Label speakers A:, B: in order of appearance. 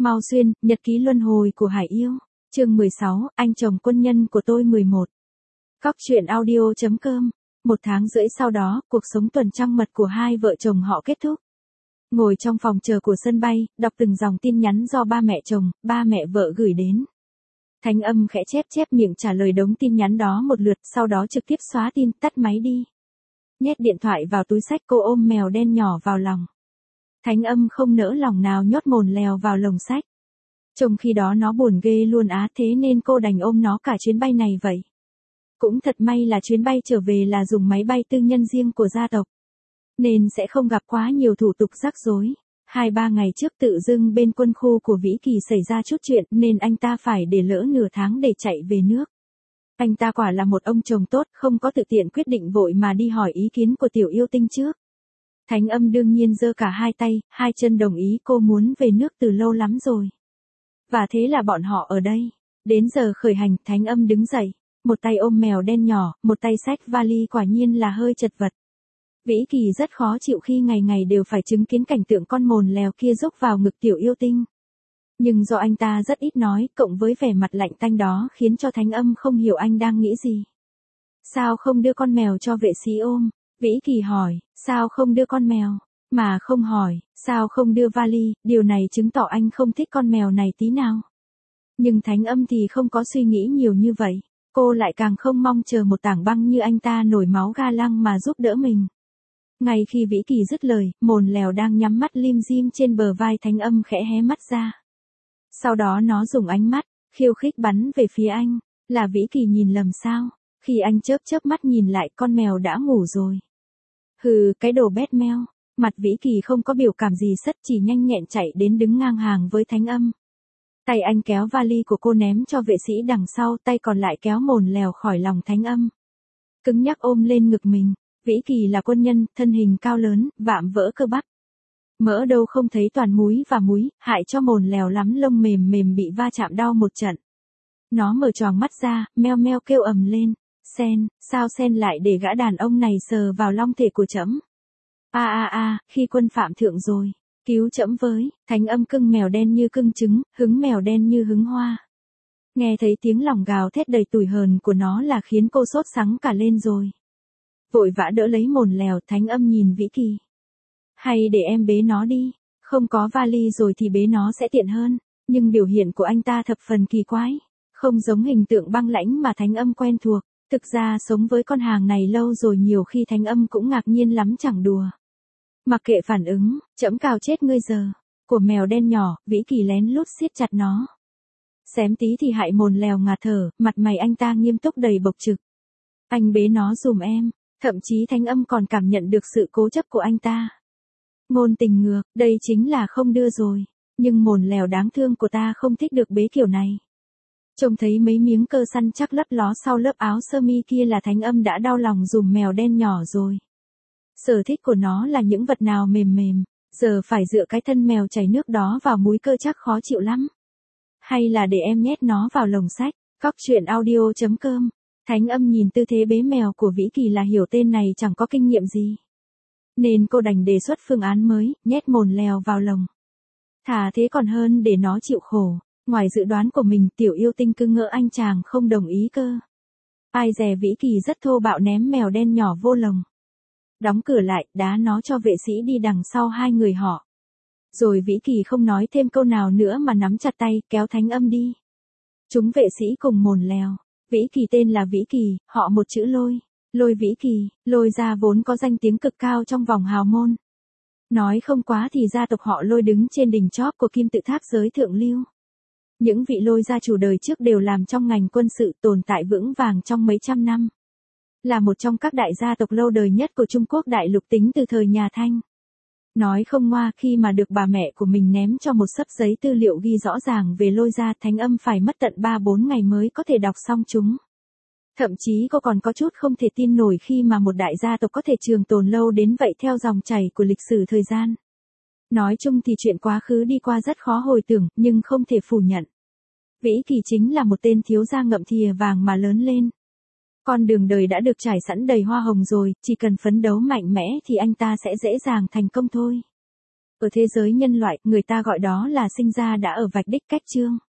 A: Mao Xuyên, Nhật ký luân hồi của Hải Yêu. Chương 16, anh chồng quân nhân của tôi 11. Cóc truyện audio.com. 1 tháng rưỡi sau đó, cuộc sống tuần trăng mật của hai vợ chồng họ kết thúc. Ngồi trong phòng chờ của sân bay, đọc từng dòng tin nhắn do ba mẹ chồng, ba mẹ vợ gửi đến. Thánh Âm khẽ chép miệng trả lời đống tin nhắn đó một lượt, sau đó trực tiếp xóa tin, tắt máy đi. Nhét điện thoại vào túi xách, cô ôm mèo đen nhỏ vào lòng. Thánh Âm không nỡ lòng nào nhốt mồn lèo vào lồng xách. Trong khi đó nó buồn ghê luôn á, thế nên cô đành ôm nó cả chuyến bay này vậy. Cũng thật may là chuyến bay trở về là dùng máy bay tư nhân riêng của gia tộc, nên sẽ không gặp quá nhiều thủ tục rắc rối. 2-3 ngày trước tự dưng bên quân khu của Vĩ Kỳ xảy ra chút chuyện nên anh ta phải để lỡ nửa tháng để chạy về nước. Anh ta quả là một ông chồng tốt, không có tự tiện quyết định vội mà đi hỏi ý kiến của tiểu yêu tinh trước. Thánh Âm đương nhiên giơ cả hai tay, hai chân đồng ý, cô muốn về nước từ lâu lắm rồi. Và thế là bọn họ ở đây. Đến giờ khởi hành, Thánh Âm đứng dậy, một tay ôm mèo đen nhỏ, một tay xách vali, quả nhiên là hơi chật vật. Vĩ Kỳ rất khó chịu khi ngày ngày đều phải chứng kiến cảnh tượng con mồn lèo kia rúc vào ngực tiểu yêu tinh. Nhưng do anh ta rất ít nói, cộng với vẻ mặt lạnh tanh đó khiến cho Thánh Âm không hiểu anh đang nghĩ gì. Sao không đưa con mèo cho vệ sĩ ôm? Vĩ Kỳ hỏi, sao không đưa con mèo? Mà không hỏi, sao không đưa vali, điều này chứng tỏ anh không thích con mèo này tí nào. Nhưng Thánh Âm thì không có suy nghĩ nhiều như vậy. Cô lại càng không mong chờ một tảng băng như anh ta nổi máu ga lăng mà giúp đỡ mình. Ngay khi Vĩ Kỳ dứt lời, mồn lèo đang nhắm mắt lim dim trên bờ vai Thánh Âm khẽ hé mắt ra. Sau đó nó dùng ánh mắt khiêu khích bắn về phía anh. Là Vĩ Kỳ nhìn lầm sao? Khi anh chớp mắt nhìn lại, con mèo đã ngủ rồi. Hừ, cái đồ bét meo. Mặt Vĩ Kỳ không có biểu cảm gì sất, chỉ nhanh nhẹn chạy đến đứng ngang hàng với Thánh Âm. Tay anh kéo vali của cô ném cho vệ sĩ đằng sau, tay còn lại kéo mồn lèo khỏi lòng Thánh Âm. Cứng nhắc ôm lên ngực mình. Vĩ Kỳ là quân nhân, thân hình cao lớn, vạm vỡ cơ bắp. Mỡ đâu không thấy toàn múi và múi, hại cho mồn lèo lắm, lông mềm bị va chạm đau một trận. Nó mở choàng mắt ra, meo meo kêu ầm lên. Sen, sao Sen lại để gã đàn ông này sờ vào long thể của trẫm? Khi quân phạm thượng rồi. Cứu trẫm với. Thánh Âm cưng mèo đen như cưng trứng, hứng mèo đen như hứng hoa. Nghe thấy tiếng lòng gào thét đầy tủi hờn của nó là khiến cô sốt sắng cả lên rồi. Vội vã đỡ lấy mồn lèo, Thánh Âm nhìn Vĩ Kỳ. Hay để em bế nó đi, không có vali rồi thì bế nó sẽ tiện hơn. Nhưng biểu hiện của anh ta thập phần kỳ quái, không giống hình tượng băng lãnh mà Thánh Âm quen thuộc. Thực ra sống với con hàng này lâu rồi, nhiều khi Thánh Âm cũng ngạc nhiên lắm chẳng đùa. Mặc kệ phản ứng, trẫm cào chết ngươi giờ, của mèo đen nhỏ, Vĩ Kỳ lén lút siết chặt nó. Xém tí thì hại mồn lèo ngạt thở, mặt mày anh ta nghiêm túc đầy bộc trực. Anh bế nó giùm em. Thậm chí Thánh Âm còn cảm nhận được sự cố chấp của anh ta. Ngôn tình ngược, đây chính là không đưa rồi. Nhưng mồn lèo đáng thương của ta không thích được bế kiểu này. Trông thấy mấy miếng cơ săn chắc lấp ló sau lớp áo sơ mi kia là Thánh Âm đã đau lòng dùm mèo đen nhỏ rồi. Sở thích của nó là những vật nào mềm, giờ phải dựa cái thân mèo chảy nước đó vào múi cơ chắc khó chịu lắm. Hay là để em nhét nó vào lồng sách. Cóc truyện audio.com. Thánh Âm nhìn tư thế bế mèo của Vĩ Kỳ là hiểu tên này chẳng có kinh nghiệm gì. Nên cô đành đề xuất phương án mới, nhét mồn lèo vào lồng. Thà thế còn hơn để nó chịu khổ. Ngoài dự đoán của mình, tiểu yêu tinh cứ ngỡ anh chàng không đồng ý cơ. Ai dè Vĩ Kỳ rất thô bạo ném mèo đen nhỏ vô lồng. Đóng cửa lại, đá nó cho vệ sĩ đi đằng sau hai người họ. Rồi Vĩ Kỳ không nói thêm câu nào nữa mà nắm chặt tay, kéo Thánh Âm đi. Chúng vệ sĩ cùng mồn lèo. Vĩ Kỳ tên là Vĩ Kỳ, họ một chữ Lôi. Lôi Vĩ Kỳ, Lôi gia vốn có danh tiếng cực cao trong vòng hào môn. Nói không quá thì gia tộc họ Lôi đứng trên đỉnh chóp của kim tự tháp giới thượng lưu. Những vị Lôi gia chủ đời trước đều làm trong ngành quân sự, tồn tại vững vàng trong mấy trăm năm. Là một trong các đại gia tộc lâu đời nhất của Trung Quốc đại lục tính từ thời nhà Thanh. Nói không ngoa, khi mà được bà mẹ của mình ném cho một xấp giấy tư liệu ghi rõ ràng về Lôi gia, Thánh Âm phải mất tận 3-4 ngày mới có thể đọc xong chúng. Thậm chí cô còn có chút không thể tin nổi khi mà một đại gia tộc có thể trường tồn lâu đến vậy theo dòng chảy của lịch sử thời gian. Nói chung thì chuyện quá khứ đi qua rất khó hồi tưởng, nhưng không thể phủ nhận. Vĩ Kỳ chính là một tên thiếu gia ngậm thìa vàng mà lớn lên. Con đường đời đã được trải sẵn đầy hoa hồng rồi, chỉ cần phấn đấu mạnh mẽ thì anh ta sẽ dễ dàng thành công thôi. Ở thế giới nhân loại, người ta gọi đó là sinh ra đã ở vạch đích cách chương.